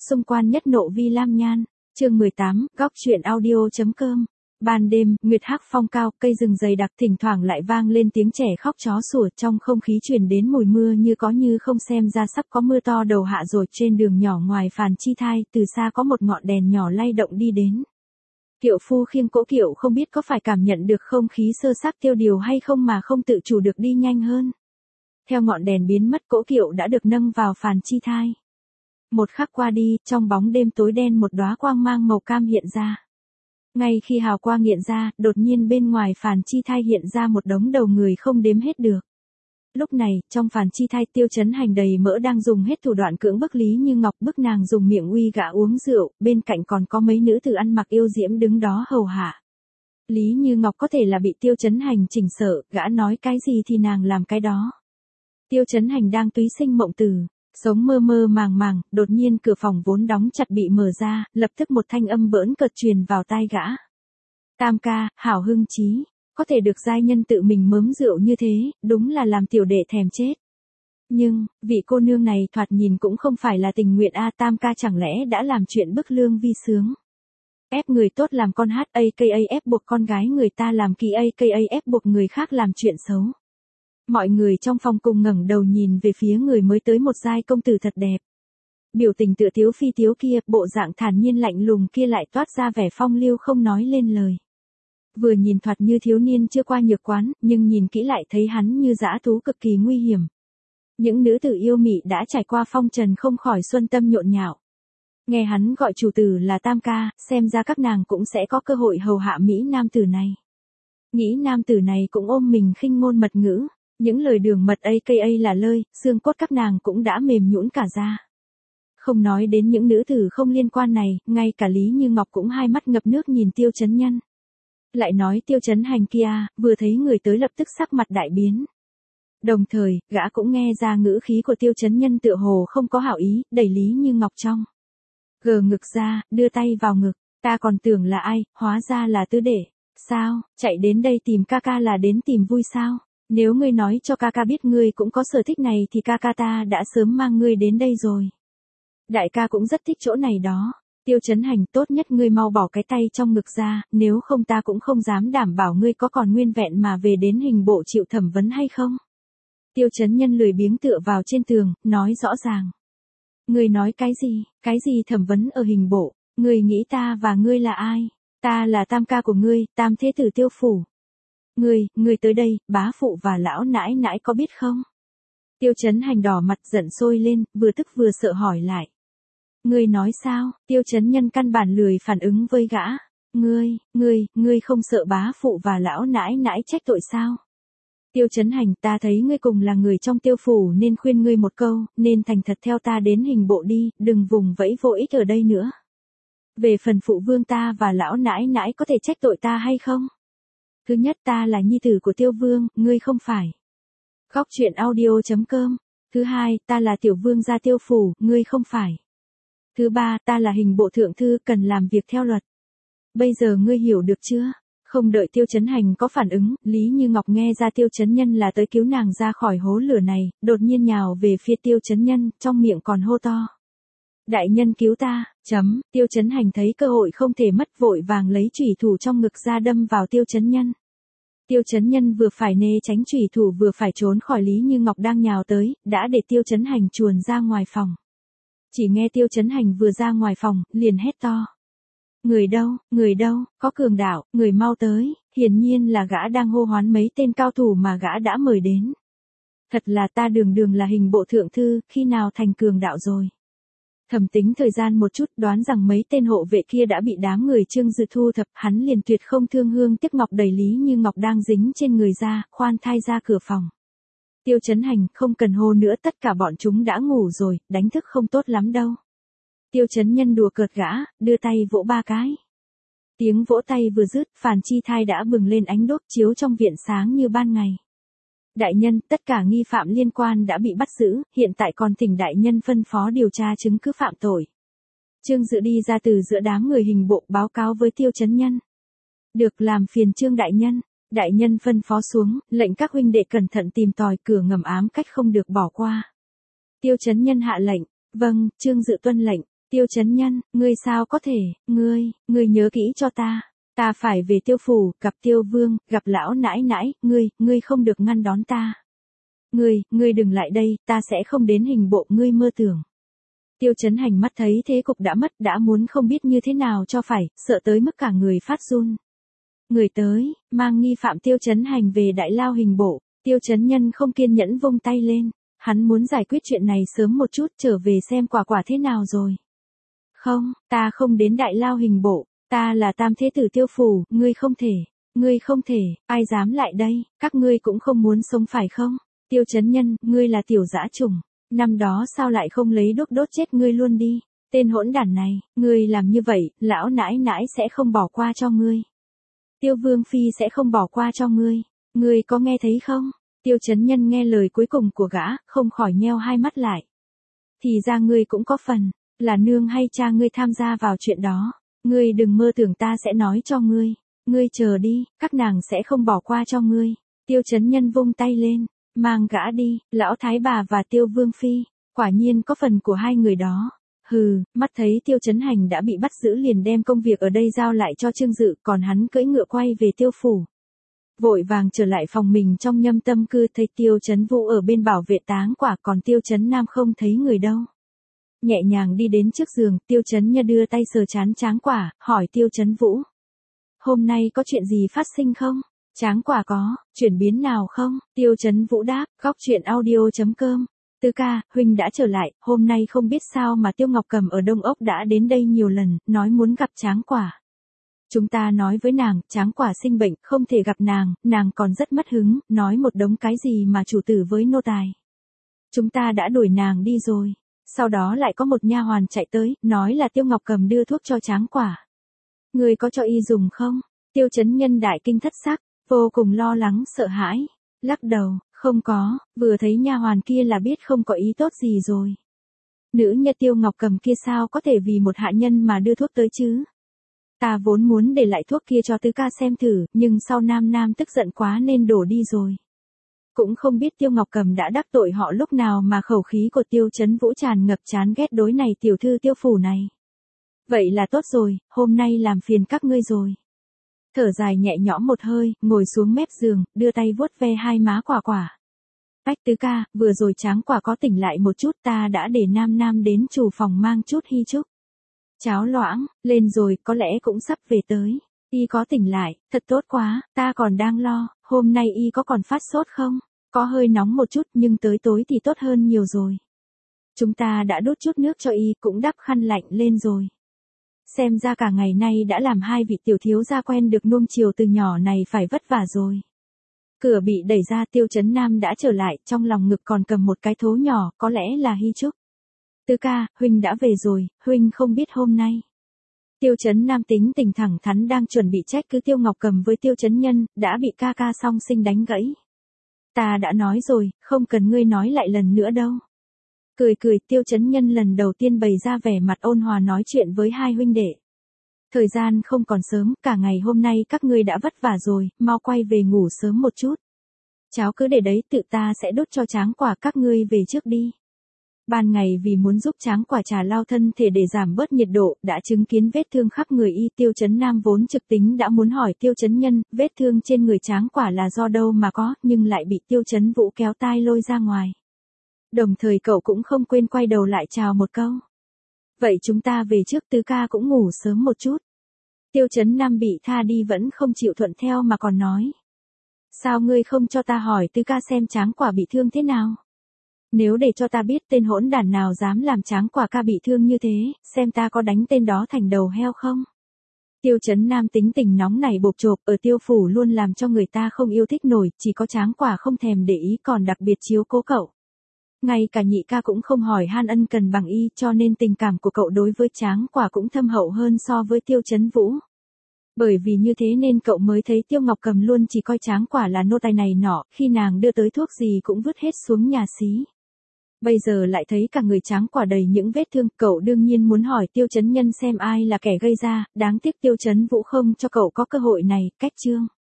Xung quan nhất nộ vi lam nhan. Chương 18, góc truyện audio.com. Ban đêm, nguyệt hắc phong cao, cây rừng dày đặc, thỉnh thoảng lại vang lên tiếng trẻ khóc chó sủa, trong không khí truyền đến mùi mưa như có như không, xem ra sắp có mưa to đầu hạ rồi. Trên đường nhỏ ngoài Phàn Chi Thai, từ xa có một ngọn đèn nhỏ lay động đi đến. Kiệu phu khiêng cỗ kiệu không biết có phải cảm nhận được không khí sơ xác tiêu điều hay không mà không tự chủ được đi nhanh hơn. Theo ngọn đèn biến mất, cỗ kiệu đã được nâng vào Phàn Chi Thai. Một khắc qua đi, trong bóng đêm tối đen một đóa quang mang màu cam hiện ra. Ngay khi hào quang hiện ra, đột nhiên bên ngoài Phàn Chi Thai hiện ra một đống đầu người không đếm hết được. Lúc này, trong Phàn Chi Thai, Tiêu Chấn Hành đầy mỡ đang dùng hết thủ đoạn cưỡng bức Lý Như Ngọc, bức nàng dùng miệng uy gã uống rượu, bên cạnh còn có mấy nữ tử ăn mặc yêu diễm đứng đó hầu hạ. Lý Như Ngọc có thể là bị Tiêu Chấn Hành chỉnh sợ, gã nói cái gì thì nàng làm cái đó. Tiêu Chấn Hành đang túy sinh mộng tử, sống mơ mơ màng màng, đột nhiên cửa phòng vốn đóng chặt bị mở ra, lập tức một thanh âm bỡn cợt truyền vào tai gã. Tam ca, hảo hưng chí, có thể được giai nhân tự mình mớm rượu như thế, đúng là làm tiểu đệ thèm chết. Nhưng, vị cô nương này thoạt nhìn cũng không phải là tình nguyện a. Tam ca chẳng lẽ đã làm chuyện bức lương vi sướng. Ép người tốt làm con hát aka ép buộc con gái người ta làm kỳ aka ép buộc người khác làm chuyện xấu. Mọi người trong phòng cùng ngẩng đầu nhìn về phía người mới tới, một giai công tử thật đẹp. Biểu tình tựa thiếu phi thiếu kia, bộ dạng thản nhiên lạnh lùng kia lại toát ra vẻ phong lưu không nói lên lời. Vừa nhìn thoạt như thiếu niên chưa qua nhược quán, nhưng nhìn kỹ lại thấy hắn như dã thú cực kỳ nguy hiểm. Những nữ tử yêu mị đã trải qua phong trần không khỏi xuân tâm nhộn nhạo. Nghe hắn gọi chủ tử là Tam ca, xem ra các nàng cũng sẽ có cơ hội hầu hạ mỹ nam tử này. Nghĩ nam tử này cũng ôm mình khinh ngôn mật ngữ. Những lời đường mật aka là lơi, xương cốt các nàng cũng đã mềm nhũn cả ra. Không nói đến những nữ tử không liên quan này, ngay cả Lý Như Ngọc cũng hai mắt ngập nước nhìn Tiêu Chấn Nhân. Lại nói Tiêu Chấn Hành kia, vừa thấy người tới lập tức sắc mặt đại biến. Đồng thời, gã cũng nghe ra ngữ khí của Tiêu Chấn Nhân tựa hồ không có hảo ý, đẩy Lý Như Ngọc trong. Gờ ngực ra, đưa tay vào ngực, ta còn tưởng là ai, hóa ra là tứ đệ. Sao, chạy đến đây tìm ca ca là đến tìm vui sao? Nếu ngươi nói cho ca ca biết ngươi cũng có sở thích này thì ca ca ta đã sớm mang ngươi đến đây rồi. Đại ca cũng rất thích chỗ này đó. Tiêu Chấn Hành, tốt nhất ngươi mau bỏ cái tay trong ngực ra, nếu không ta cũng không dám đảm bảo ngươi có còn nguyên vẹn mà về đến hình bộ chịu thẩm vấn hay không. Tiêu Chấn Nhân lười biếng tựa vào trên tường, nói rõ ràng. Ngươi nói cái gì thẩm vấn ở hình bộ, ngươi nghĩ ta và ngươi là ai? Ta là tam ca của ngươi, tam thế tử Tiêu phủ. Ngươi tới đây, bá phụ và lão nãi nãi có biết không? Tiêu Chấn Hành đỏ mặt giận sôi lên, vừa tức vừa sợ hỏi lại. Ngươi nói sao? Tiêu Chấn Nhân căn bản lười phản ứng với gã. Ngươi không sợ bá phụ và lão nãi nãi trách tội sao? Tiêu Chấn Hành, ta thấy ngươi cùng là người trong Tiêu phủ nên khuyên ngươi một câu, nên thành thật theo ta đến hình bộ đi, đừng vùng vẫy vô ích ở đây nữa. Về phần phụ vương ta và lão nãi nãi có thể trách tội ta hay không? Thứ nhất, ta là nhi tử của Tiêu vương, ngươi không phải. Góc truyện audio.com. Thứ hai, ta là tiểu vương gia Tiêu phủ, ngươi không phải. Thứ ba, ta là hình bộ thượng thư, cần làm việc theo luật. Bây giờ ngươi hiểu được chưa? Không đợi Tiêu Chấn Hành có phản ứng, Lý Như Ngọc nghe ra Tiêu Chấn Nhân là tới cứu nàng ra khỏi hố lửa này, đột nhiên nhào về phía Tiêu Chấn Nhân, trong miệng còn hô to. Đại nhân cứu ta, Tiêu Chấn Hành thấy cơ hội không thể mất, vội vàng lấy chủy thủ trong ngực ra đâm vào Tiêu Chấn Nhân. Tiêu Chấn Nhân vừa phải né tránh chủy thủ vừa phải trốn khỏi Lý Như Ngọc đang nhào tới, đã để Tiêu Chấn Hành chuồn ra ngoài phòng. Chỉ nghe Tiêu Chấn Hành vừa ra ngoài phòng, liền hét to. Người đâu, có cường đạo, người mau tới, hiển nhiên là gã đang hô hoán mấy tên cao thủ mà gã đã mời đến. Thật là ta đường là hình bộ thượng thư, khi nào thành cường đạo rồi. Thẩm tính thời gian một chút, đoán rằng mấy tên hộ vệ kia đã bị đám người Trương Dự thu thập, hắn liền tuyệt không thương hương tiếc ngọc đẩy Lý Như Ngọc đang dính trên người ra, khoan thai ra cửa phòng. Tiêu Chấn Hành, không cần hô nữa, tất cả bọn chúng đã ngủ rồi, đánh thức không tốt lắm đâu. Tiêu Chấn Nhân đùa cợt gã, đưa tay vỗ ba cái. Tiếng vỗ tay vừa dứt, Phàn Chi Thai đã bừng lên ánh đốt chiếu trong viện sáng như ban ngày. Đại nhân, tất cả nghi phạm liên quan đã bị bắt giữ, hiện tại còn thỉnh đại nhân phân phó điều tra chứng cứ phạm tội. Trương Dự đi ra từ giữa đám người hình bộ báo cáo với Tiêu Chấn Nhân. Được, làm phiền Trương đại nhân. Đại nhân phân phó xuống, lệnh các huynh đệ cẩn thận tìm tòi cửa ngầm ám cách không được bỏ qua. Tiêu Chấn Nhân hạ lệnh. Vâng, Trương Dự tuân lệnh. Tiêu Chấn Nhân, ngươi sao có thể, ngươi nhớ kỹ cho ta. Ta phải về Tiêu phủ, gặp Tiêu Vương, gặp lão nãi nãi, ngươi không được ngăn đón ta. Ngươi đừng lại đây, ta sẽ không đến hình bộ ngươi mơ tưởng. Tiêu Chấn Hành mắt thấy thế cục đã mất, đã muốn không biết như thế nào cho phải, sợ tới mức cả người phát run. Người tới, mang nghi phạm Tiêu Chấn Hành về đại lao hình bộ. Tiêu Chấn Nhân không kiên nhẫn vung tay lên, hắn muốn giải quyết chuyện này sớm một chút, trở về xem quả thế nào rồi. Không, ta không đến đại lao hình bộ, ta là tam thế tử Tiêu phủ, ngươi không thể, ai dám lại đây, các ngươi cũng không muốn sống phải không? Tiêu Chấn Nhân, ngươi là tiểu dã trùng, năm đó sao lại không lấy đuốc đốt chết ngươi luôn đi, tên hỗn đản này, ngươi làm như vậy, lão nãi nãi sẽ không bỏ qua cho ngươi. Tiêu Vương phi sẽ không bỏ qua cho ngươi có nghe thấy không? Tiêu Chấn Nhân nghe lời cuối cùng của gã, không khỏi nheo hai mắt lại. Thì ra ngươi cũng có phần, là nương hay cha ngươi tham gia vào chuyện đó, ngươi đừng mơ tưởng ta sẽ nói cho ngươi chờ đi, các nàng sẽ không bỏ qua cho ngươi. Tiêu Chấn Nhân vung tay lên, mang gã đi, lão thái bà và Tiêu Vương phi, quả nhiên có phần của hai người đó. Hừ, mắt thấy Tiêu Chấn Hành đã bị bắt giữ liền đem công việc ở đây giao lại cho Trương Dự, còn hắn cưỡi ngựa quay về Tiêu phủ. Vội vàng trở lại phòng mình trong Nhâm Tâm cư, thấy Tiêu Chấn Vũ ở bên bảo vệ táng quả, còn Tiêu Chấn Nam không thấy người đâu. Nhẹ nhàng đi đến trước giường, Tiêu Chấn Nha đưa tay sờ trán Tráng Quả, hỏi Tiêu Chấn Vũ. Hôm nay có chuyện gì phát sinh không? Tráng Quả có, chuyển biến nào không? Tiêu Chấn Vũ đáp, góc chuyện audio.com. Tứ ca, huynh đã trở lại, hôm nay không biết sao mà Tiêu Ngọc Cầm ở Đông Ốc đã đến đây nhiều lần, nói muốn gặp Tráng Quả. Chúng ta nói với nàng, Tráng Quả sinh bệnh, không thể gặp nàng còn rất mất hứng, nói một đống cái gì mà chủ tử với nô tài. Chúng ta đã đuổi nàng đi rồi. Sau đó lại có một nha hoàn chạy tới, nói là Tiêu Ngọc Cầm đưa thuốc cho Tráng Quả. Người có cho y dùng không? Tiêu Chấn Nhân đại kinh thất sắc, vô cùng lo lắng sợ hãi, lắc đầu, không có, vừa thấy nha hoàn kia là biết không có ý tốt gì rồi. Nữ nhân Tiêu Ngọc Cầm kia sao có thể vì một hạ nhân mà đưa thuốc tới chứ? Ta vốn muốn để lại thuốc kia cho tứ ca xem thử, nhưng sau Nam tức giận quá nên đổ đi rồi. Cũng không biết Tiêu Ngọc Cầm đã đắc tội họ lúc nào mà khẩu khí của Tiêu Chấn Vũ tràn ngập chán ghét đối này tiểu thư Tiêu phủ này. Vậy là tốt rồi, hôm nay làm phiền các ngươi rồi. Thở dài nhẹ nhõm một hơi, ngồi xuống mép giường, đưa tay vuốt ve hai má Quả. Bách tứ ca, vừa rồi Tráng Quả có tỉnh lại một chút, ta đã để Nam đến chủ phòng mang chút hy chúc. Cháo loãng, lên rồi, có lẽ cũng sắp về tới. Y có tỉnh lại, thật tốt quá, ta còn đang lo, hôm nay y có còn phát sốt không? Có hơi nóng một chút nhưng tới tối thì tốt hơn nhiều rồi. Chúng ta đã đút chút nước cho y, cũng đắp khăn lạnh lên rồi. Xem ra cả ngày nay đã làm hai vị tiểu thiếu gia quen được nuông chiều từ nhỏ này phải vất vả rồi. Cửa bị đẩy ra, Tiêu Chấn Nam đã trở lại, trong lòng ngực còn cầm một cái thố nhỏ, có lẽ là hy trúc. Tứ ca, huynh đã về rồi, huynh không biết hôm nay. Tiêu Chấn Nam tính tình thẳng thắn đang chuẩn bị trách cứ Tiêu Ngọc Cầm với Tiêu Chấn Nhân, đã bị ca song sinh đánh gãy. Ta đã nói rồi, không cần ngươi nói lại lần nữa đâu. Cười, Tiêu Chấn Nhân lần đầu tiên bày ra vẻ mặt ôn hòa nói chuyện với hai huynh đệ. Thời gian không còn sớm, cả ngày hôm nay các ngươi đã vất vả rồi, mau quay về ngủ sớm một chút. Cháo cứ để đấy, tự ta sẽ đốt cho Tráng Quả, các ngươi về trước đi. Ban ngày vì muốn giúp Tráng Quả trà lao thân thể để giảm bớt nhiệt độ, đã chứng kiến vết thương khắp người y. Tiêu Chấn Nam vốn trực tính đã muốn hỏi Tiêu Chấn Nhân, vết thương trên người Tráng Quả là do đâu mà có, nhưng lại bị Tiêu Chấn Vũ kéo tai lôi ra ngoài. Đồng thời cậu cũng không quên quay đầu lại chào một câu. Vậy chúng ta về trước, tứ ca cũng ngủ sớm một chút. Tiêu Chấn Nam bị tha đi vẫn không chịu thuận theo mà còn nói. Sao ngươi không cho ta hỏi tứ ca xem Tráng Quả bị thương thế nào? Nếu để cho ta biết tên hỗn đản nào dám làm Tráng Quả ca bị thương như thế, xem ta có đánh tên đó thành đầu heo không? Tiêu Chấn Nam tính tình nóng nảy bộp chộp, ở Tiêu phủ luôn làm cho người ta không yêu thích nổi, chỉ có Tráng Quả không thèm để ý, còn đặc biệt chiếu cố cậu. Ngay cả nhị ca cũng không hỏi han ân cần bằng y, cho nên tình cảm của cậu đối với Tráng Quả cũng thâm hậu hơn so với Tiêu Chấn Vũ. Bởi vì như thế nên cậu mới thấy Tiêu Ngọc Cầm luôn chỉ coi Tráng Quả là nô tài này nọ, khi nàng đưa tới thuốc gì cũng vứt hết xuống nhà xí. Bây giờ lại thấy cả người Tráng Quả đầy những vết thương, cậu đương nhiên muốn hỏi Tiêu Chấn Nhân xem ai là kẻ gây ra, đáng tiếc Tiêu Chấn Vũ không cho cậu có cơ hội này, cách chương.